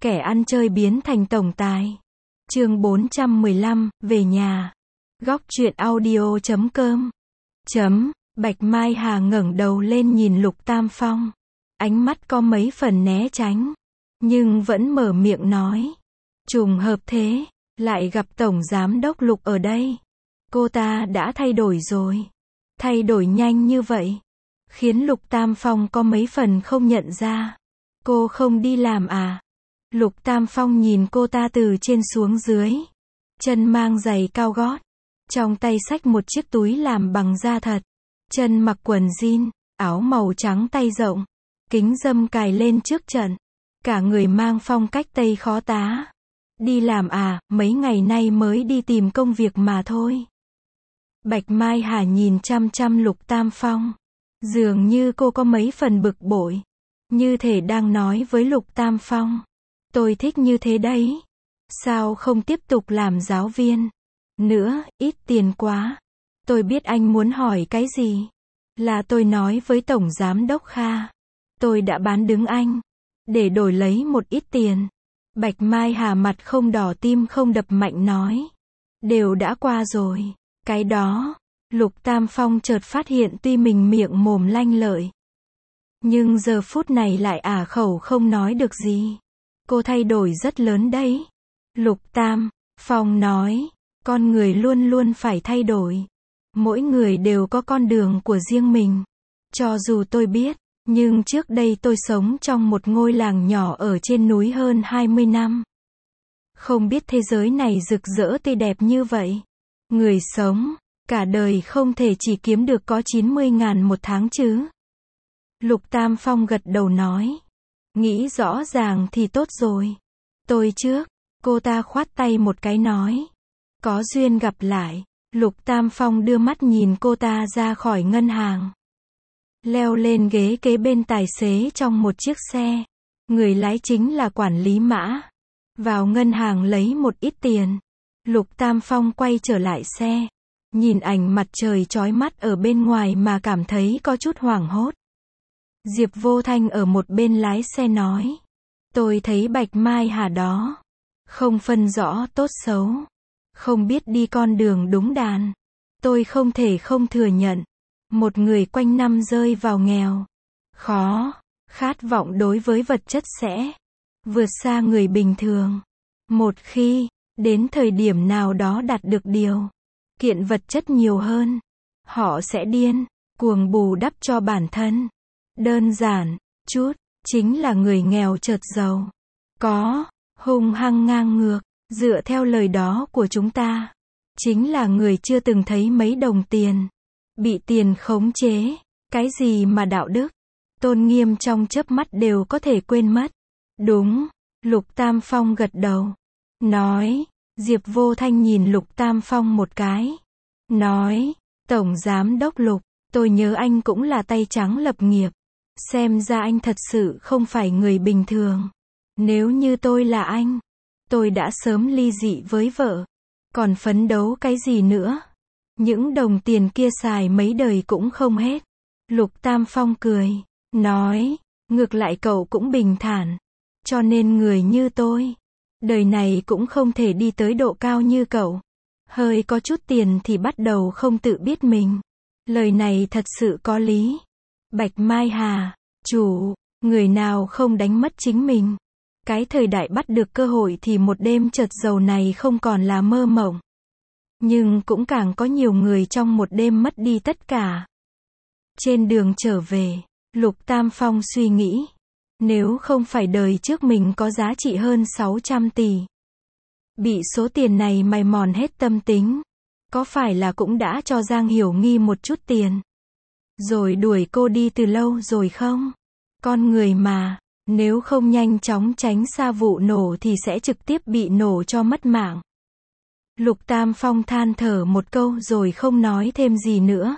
Kẻ ăn chơi biến thành tổng tài. Chương 415, về nhà. Góc truyện audio.com. Bạch Mai Hà ngẩng đầu lên nhìn Lục Tam Phong. Ánh mắt có mấy phần né tránh, nhưng vẫn mở miệng nói. Trùng hợp thế, lại gặp Tổng Giám Đốc Lục ở đây. Cô ta đã thay đổi rồi. Thay đổi nhanh như vậy, khiến Lục Tam Phong có mấy phần không nhận ra. Cô không đi làm à? Lục Tam Phong nhìn cô ta từ trên xuống dưới. Chân mang giày cao gót, trong tay xách một chiếc túi làm bằng da thật. Chân mặc quần jean, áo màu trắng tay rộng, kính râm cài lên trước trận. Cả người mang phong cách Tây khó tá. Đi làm à, mấy ngày nay mới đi tìm công việc mà thôi. Bạch Mai Hà nhìn chăm chăm Lục Tam Phong. Dường như cô có mấy phần bực bội. Như thể đang nói với Lục Tam Phong. Tôi thích như thế đấy. Sao không tiếp tục làm giáo viên nữa, ít tiền quá. Tôi biết anh muốn hỏi cái gì. Là tôi nói với Tổng Giám Đốc Kha. Tôi đã bán đứng anh, để đổi lấy một ít tiền. Bạch Mai Hà mặt không đỏ tim không đập mạnh nói. Đều đã qua rồi. Cái đó, Lục Tam Phong chợt phát hiện tuy mình miệng mồm lanh lợi, nhưng giờ phút này lại ả khẩu không nói được gì. Cô thay đổi rất lớn đấy. Lục Tam Phong nói, con người luôn luôn phải thay đổi. Mỗi người đều có con đường của riêng mình. Cho dù tôi biết, nhưng trước đây tôi sống trong một ngôi làng nhỏ ở trên núi hơn 20 năm. Không biết thế giới này rực rỡ tươi đẹp như vậy. Người sống cả đời không thể chỉ kiếm được có 90.000 một tháng chứ. Lục Tam Phong gật đầu nói. Nghĩ rõ ràng thì tốt rồi. Tôi trước. Cô ta khoát tay một cái nói. Có duyên gặp lại. Lục Tam Phong đưa mắt nhìn cô ta ra khỏi ngân hàng. Leo lên ghế kế bên tài xế trong một chiếc xe. Người lái chính là quản lý Mã. Vào ngân hàng lấy một ít tiền. Lục Tam Phong quay trở lại xe. Nhìn ảnh mặt trời chói mắt ở bên ngoài mà cảm thấy có chút hoảng hốt. Diệp Vô Thanh ở một bên lái xe nói. Tôi thấy Bạch Mai Hà đó. Không phân rõ tốt xấu. Không biết đi con đường đúng đàn. Tôi không thể không thừa nhận. Một người quanh năm rơi vào nghèo. Khó. Khát vọng đối với vật chất sẽ vượt xa người bình thường. Một khi đến thời điểm nào đó đạt được điều kiện vật chất nhiều hơn, họ sẽ điên cuồng bù đắp cho bản thân. Đơn giản chút, chính là người nghèo chợt giàu. Có hung hăng ngang ngược, dựa theo lời đó của chúng ta, chính là người chưa từng thấy mấy đồng tiền, bị tiền khống chế. Cái gì mà đạo đức, tôn nghiêm trong chớp mắt đều có thể quên mất. Đúng. Lục Tam Phong gật đầu. Nói. Diệp Vô Thanh nhìn Lục Tam Phong một cái. Nói. Tổng Giám Đốc Lục, tôi nhớ anh cũng là tay trắng lập nghiệp. Xem ra anh thật sự không phải người bình thường. Nếu như tôi là anh, tôi đã sớm ly dị với vợ. Còn phấn đấu cái gì nữa? Những đồng tiền kia xài mấy đời cũng không hết. Lục Tam Phong cười. Nói. Ngược lại cậu cũng bình thản. Cho nên người như tôi, đời này cũng không thể đi tới độ cao như cậu. Hơi có chút tiền thì bắt đầu không tự biết mình. Lời này thật sự có lý. Bạch Mai Hà, chủ, người nào không đánh mất chính mình. Cái thời đại bắt được cơ hội thì một đêm chợt giàu này không còn là mơ mộng. Nhưng cũng càng có nhiều người trong một đêm mất đi tất cả. Trên đường trở về, Lục Tam Phong suy nghĩ. Nếu không phải đời trước mình có giá trị hơn 600 tỷ. Bị số tiền này mài mòn hết tâm tính. Có phải là cũng đã cho Giang Hiểu Nghi một chút tiền. Rồi đuổi cô đi từ lâu rồi không? Con người mà, nếu không nhanh chóng tránh xa vụ nổ thì sẽ trực tiếp bị nổ cho mất mạng. Lục Tam Phong than thở một câu rồi không nói thêm gì nữa.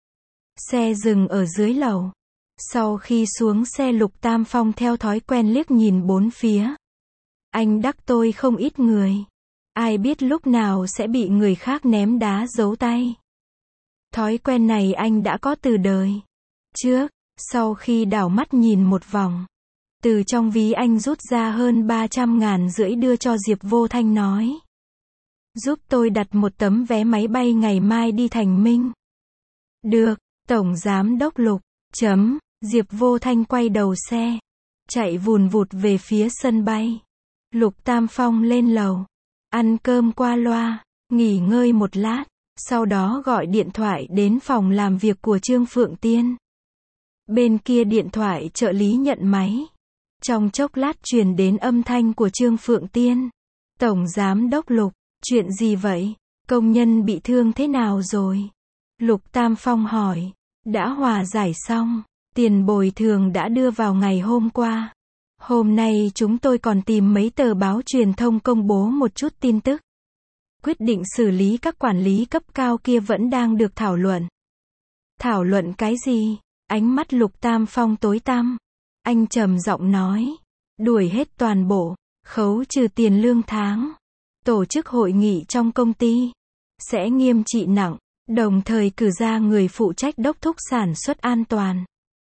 Xe dừng ở dưới lầu. Sau khi xuống xe Lục Tam Phong theo thói quen liếc nhìn bốn phía. Anh đắc tội không ít người. Ai biết lúc nào sẽ bị người khác ném đá giấu tay. Thói quen này anh đã có từ đời trước. Sau khi đảo mắt nhìn một vòng, Từ trong ví anh rút ra hơn 350.000 đưa cho Diệp Vô Thanh nói. Giúp tôi đặt một tấm vé máy bay ngày mai đi Thành Minh. Được, Tổng Giám đốc Lục. Diệp Vô Thanh quay đầu xe. Chạy vùn vụt về phía sân bay. Lục Tam Phong lên lầu. Ăn cơm qua loa. Nghỉ ngơi một lát. Sau đó gọi điện thoại đến phòng làm việc của Trương Phượng Tiên. Bên kia điện thoại trợ lý nhận máy. Trong chốc lát truyền đến âm thanh của Trương Phượng Tiên. Tổng Giám đốc Lục, chuyện gì vậy? Công nhân bị thương thế nào rồi? Lục Tam Phong hỏi. Đã hòa giải xong. Tiền bồi thường đã đưa vào ngày hôm qua. Hôm nay chúng tôi còn tìm mấy tờ báo truyền thông công bố một chút tin tức. Quyết định xử lý các quản lý cấp cao kia vẫn đang được thảo luận. Thảo luận cái gì? Ánh mắt Lục Tam Phong tối tăm. Anh trầm giọng nói. Đuổi hết toàn bộ, khấu trừ tiền lương tháng. Tổ chức hội nghị trong công ty. Sẽ nghiêm trị nặng, đồng thời cử ra người phụ trách đốc thúc sản xuất an toàn.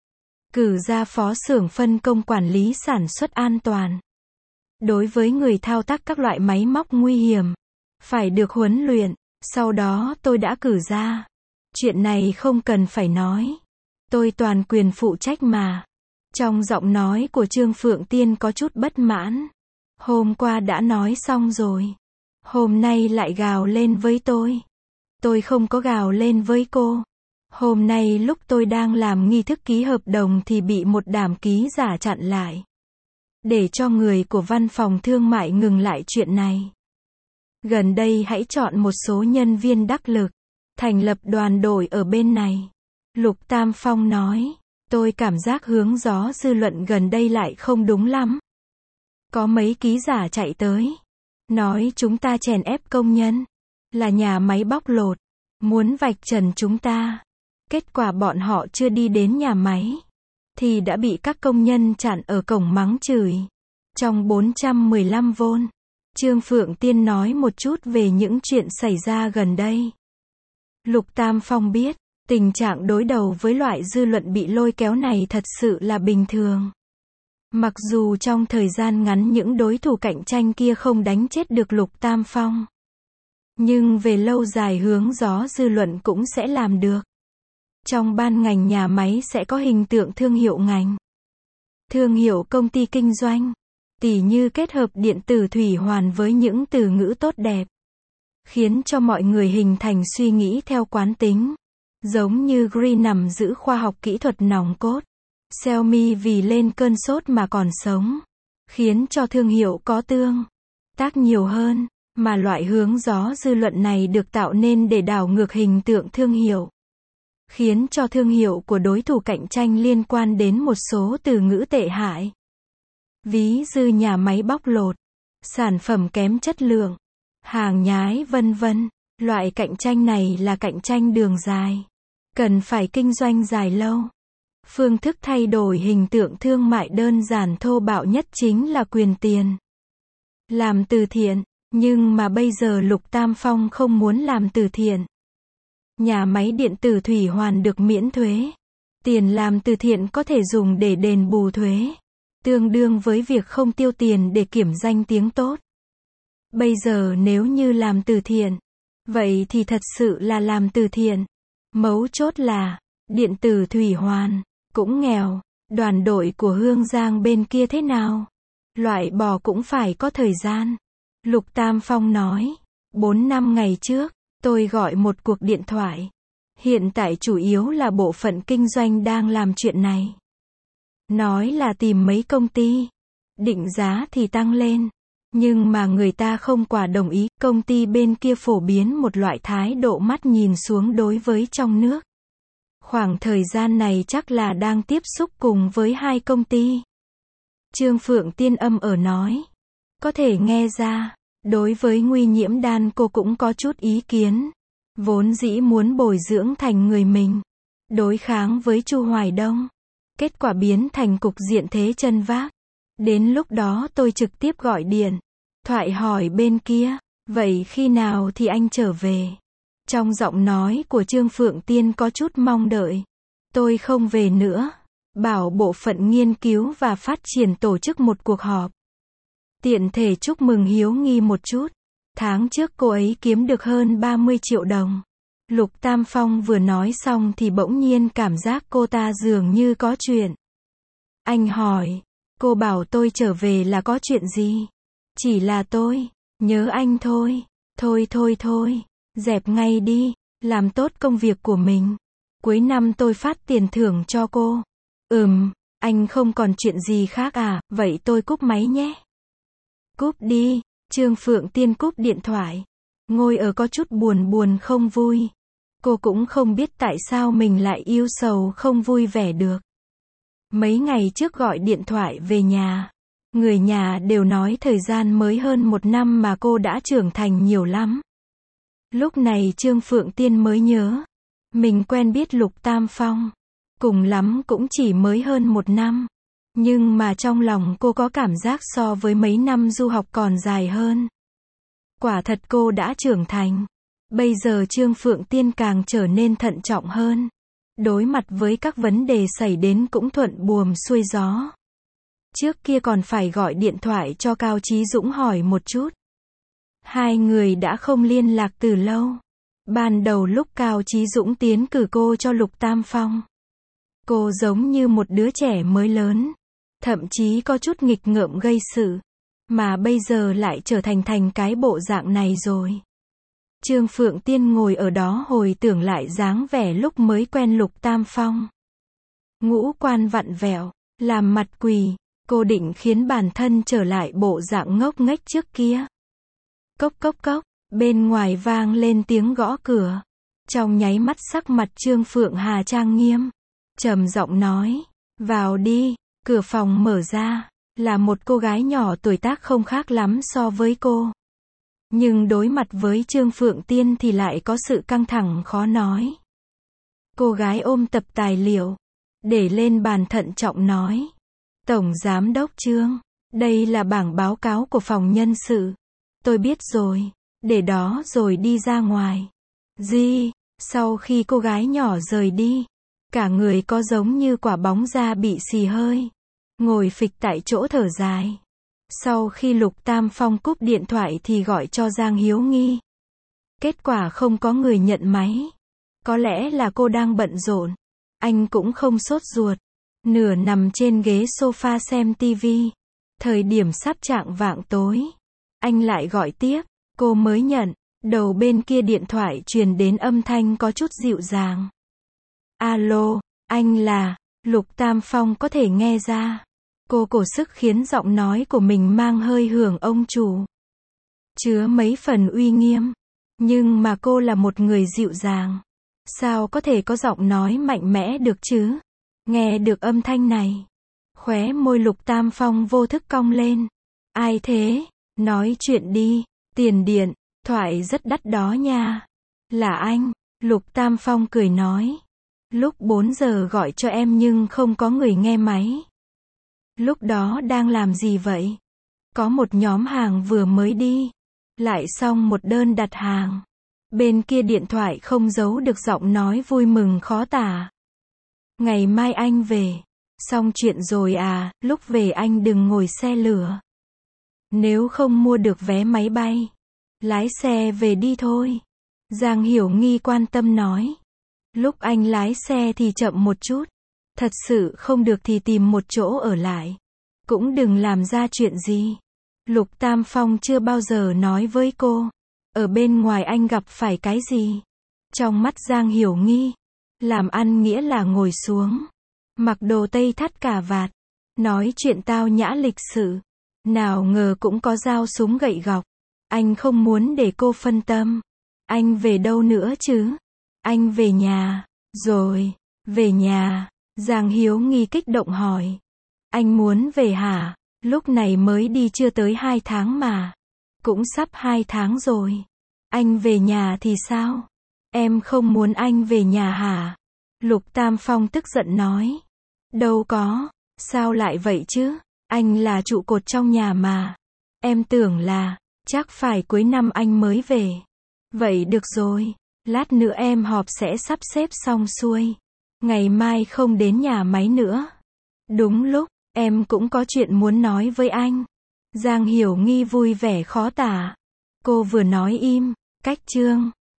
Cử ra phó xưởng phân công quản lý sản xuất an toàn. Đối với người thao tác các loại máy móc nguy hiểm, phải được huấn luyện. Sau đó tôi đã cử ra. Chuyện này không cần phải nói. Tôi toàn quyền phụ trách mà. Trong giọng nói của Trương Phượng Tiên có chút bất mãn. Hôm qua đã nói xong rồi. Hôm nay lại gào lên với tôi. Tôi không có gào lên với cô. Hôm nay lúc tôi đang làm nghi thức ký hợp đồng thì bị một đàm ký giả chặn lại. Để cho người của văn phòng thương mại ngừng lại chuyện này. Gần đây hãy chọn một số nhân viên đắc lực. Thành lập đoàn đội ở bên này. Lục Tam Phong nói. Tôi cảm giác hướng gió dư luận gần đây lại không đúng lắm. Có mấy ký giả chạy tới. Nói chúng ta chèn ép công nhân. Là nhà máy bóc lột. Muốn vạch trần chúng ta. Kết quả bọn họ chưa đi đến nhà máy. Thì đã bị các công nhân chặn ở cổng mắng chửi. Trong 415V. Trương Phượng Tiên nói một chút về những chuyện xảy ra gần đây. Lục Tam Phong biết. Tình trạng đối đầu với loại dư luận bị lôi kéo này thật sự là bình thường. Mặc dù trong thời gian ngắn những đối thủ cạnh tranh kia không đánh chết được Lục Tam Phong. Nhưng về lâu dài hướng gió dư luận cũng sẽ làm được. Trong ban ngành nhà máy sẽ có hình tượng thương hiệu ngành. Thương hiệu công ty kinh doanh. Tỉ như kết hợp điện tử thủy hoàn với những từ ngữ tốt đẹp. Khiến cho mọi người hình thành suy nghĩ theo quán tính. Giống như Green nằm giữ khoa học kỹ thuật nòng cốt. Xiaomi vì lên cơn sốt mà còn sống. Khiến cho thương hiệu có tương tác nhiều hơn. Mà loại hướng gió dư luận này được tạo nên để đảo ngược hình tượng thương hiệu. Khiến cho thương hiệu của đối thủ cạnh tranh liên quan đến một số từ ngữ tệ hại. Ví dụ nhà máy bóc lột. Sản phẩm kém chất lượng. Hàng nhái vân vân. Loại cạnh tranh này là cạnh tranh đường dài. Cần phải kinh doanh dài lâu. Phương thức thay đổi hình tượng thương mại đơn giản thô bạo nhất chính là quyền tiền. Làm từ thiện, nhưng mà bây giờ Lục Tam Phong không muốn làm từ thiện. Nhà máy điện tử thủy hoàn được miễn thuế. Tiền làm từ thiện có thể dùng để đền bù thuế. Tương đương với việc không tiêu tiền để kiểm danh tiếng tốt. Bây giờ nếu như làm từ thiện, vậy thì thật sự là làm từ thiện. Mấu chốt là, điện tử thủy hoàn, cũng nghèo. Đoàn đội của Hương Giang bên kia thế nào? Loại bỏ cũng phải có thời gian. Lục Tam Phong nói, 4 năm ngày trước, tôi gọi một cuộc điện thoại. Hiện tại chủ yếu là bộ phận kinh doanh đang làm chuyện này. Nói là tìm mấy công ty. Định giá thì tăng lên. Nhưng mà người ta không quả đồng ý. Công ty bên kia phổ biến một loại thái độ mắt nhìn xuống đối với trong nước. Khoảng thời gian này chắc là đang tiếp xúc cùng với hai công ty. Trương Phượng Tiên âm ở nói. Có thể nghe ra, đối với Nguy Nhiễm Đan cô cũng có chút ý kiến. Vốn dĩ muốn bồi dưỡng thành người mình. Đối kháng với Chu Hoài Đông. Kết quả biến thành cục diện thế chân vác. Đến lúc đó tôi trực tiếp gọi điện thoại hỏi bên kia, vậy khi nào thì anh trở về? Trong giọng nói của Trương Phượng Tiên có chút mong đợi. Tôi không về nữa. bảo bộ phận nghiên cứu và phát triển tổ chức một cuộc họp. Tiện thể chúc mừng Hiếu Nghi một chút. Tháng trước cô ấy kiếm được hơn 30 triệu đồng. Lục Tam Phong vừa nói xong thì bỗng nhiên cảm giác cô ta dường như có chuyện. Anh hỏi, cô bảo tôi trở về là có chuyện gì? Chỉ là tôi nhớ anh thôi. Thôi, dẹp ngay đi, làm tốt công việc của mình. Cuối năm tôi phát tiền thưởng cho cô. Anh không còn chuyện gì khác à, vậy tôi cúp máy nhé. Cúp đi. Trương Phượng Tiên cúp điện thoại. Ngồi ở có chút buồn không vui. Cô cũng không biết tại sao mình lại yêu sầu không vui vẻ được. Mấy ngày trước gọi điện thoại về nhà. Người nhà đều nói thời gian mới hơn 1 năm mà cô đã trưởng thành nhiều lắm. Lúc này Trương Phượng Tiên mới nhớ. Mình quen biết Lục Tam Phong. Cùng lắm cũng chỉ mới hơn 1 năm. Nhưng mà trong lòng cô có cảm giác so với mấy năm du học còn dài hơn. Quả thật cô đã trưởng thành. Bây giờ Trương Phượng Tiên càng trở nên thận trọng hơn. Đối mặt với các vấn đề xảy đến cũng thuận buồm xuôi gió. Trước kia còn phải gọi điện thoại cho Cao Chí Dũng hỏi một chút. Hai người đã không liên lạc từ lâu. Ban đầu lúc Cao Chí Dũng tiến cử cô cho Lục Tam Phong. Cô giống như một đứa trẻ mới lớn. Thậm chí có chút nghịch ngợm gây sự. Mà bây giờ lại trở thành cái bộ dạng này rồi. Trương Phượng Tiên ngồi ở đó hồi tưởng lại dáng vẻ lúc mới quen Lục Tam Phong. Ngũ quan vặn vẹo, làm mặt quỳ, cô định khiến bản thân trở lại bộ dạng ngốc nghếch trước kia. Cốc cốc cốc, bên ngoài vang lên tiếng gõ cửa. Trong nháy mắt sắc mặt Trương Phượng Hà trang nghiêm, trầm giọng nói, vào đi. Cửa phòng mở ra, là một cô gái nhỏ tuổi tác không khác lắm so với cô. Nhưng đối mặt với Trương Phượng Tiên thì lại có sự căng thẳng khó nói. Cô gái ôm tập tài liệu, để lên bàn thận trọng nói. Tổng Giám đốc Trương, đây là bảng báo cáo của phòng nhân sự. Tôi biết rồi, để đó rồi đi ra ngoài. Sau khi cô gái nhỏ rời đi, cả người có giống như quả bóng da bị xì hơi. Ngồi phịch tại chỗ thở dài. Sau khi Lục Tam Phong cúp điện thoại thì gọi cho Giang Hiếu Nghi. Kết quả không có người nhận máy. Có lẽ là cô đang bận rộn. Anh cũng không sốt ruột. Nửa nằm trên ghế sofa xem tivi. Thời điểm sắp chạng vạng tối. Anh lại gọi tiếp. Cô mới nhận. Đầu bên kia điện thoại truyền đến âm thanh có chút dịu dàng. Alo, anh là... Lục Tam Phong có thể nghe ra. Cô cố sức khiến giọng nói của mình mang hơi hưởng ông chủ. Chứa mấy phần uy nghiêm. Nhưng mà cô là một người dịu dàng. Sao có thể có giọng nói mạnh mẽ được chứ? Nghe được âm thanh này. Khóe môi Lục Tam Phong vô thức cong lên. Ai thế? Nói chuyện đi. Tiền điện, thoại rất đắt đó nha. Là anh. Lục Tam Phong cười nói. Lúc 4 giờ gọi cho em nhưng không có người nghe máy. Lúc đó đang làm gì vậy? Có một nhóm hàng vừa mới đi. Lại xong một đơn đặt hàng. Bên kia điện thoại không giấu được giọng nói vui mừng khó tả. Ngày mai anh về. Xong chuyện rồi à, lúc về anh đừng ngồi xe lửa. Nếu không mua được vé máy bay, lái xe về đi thôi. Giang Hiểu Nghi quan tâm nói. Lúc anh lái xe thì chậm một chút. Thật sự không được thì tìm một chỗ ở lại. Cũng đừng làm ra chuyện gì. Lục Tam Phong chưa bao giờ nói với cô. Ở bên ngoài anh gặp phải cái gì? Trong mắt Giang Hiểu Nghi. Làm ăn nghĩa là ngồi xuống. Mặc đồ tây thắt cà vạt. Nói chuyện tao nhã lịch sự. Nào ngờ cũng có dao súng gậy gọc. Anh không muốn để cô phân tâm. Anh về đâu nữa chứ? Anh về nhà. Rồi. Về nhà. Giang Hiếu Nghi kích động hỏi. Anh muốn về hả? Lúc này mới đi chưa tới 2 tháng mà. Cũng sắp 2 tháng rồi. Anh về nhà thì sao? Em không muốn anh về nhà hả? Lục Tam Phong tức giận nói. Đâu có. Sao lại vậy chứ? Anh là trụ cột trong nhà mà. Em tưởng là, chắc phải cuối năm anh mới về. Vậy được rồi. Lát nữa em họp sẽ sắp xếp xong xuôi. Ngày mai không đến nhà máy nữa. Đúng lúc, em cũng có chuyện muốn nói với anh. Giang Hiểu Nghi vui vẻ khó tả. Cô vừa nói im, cách chương.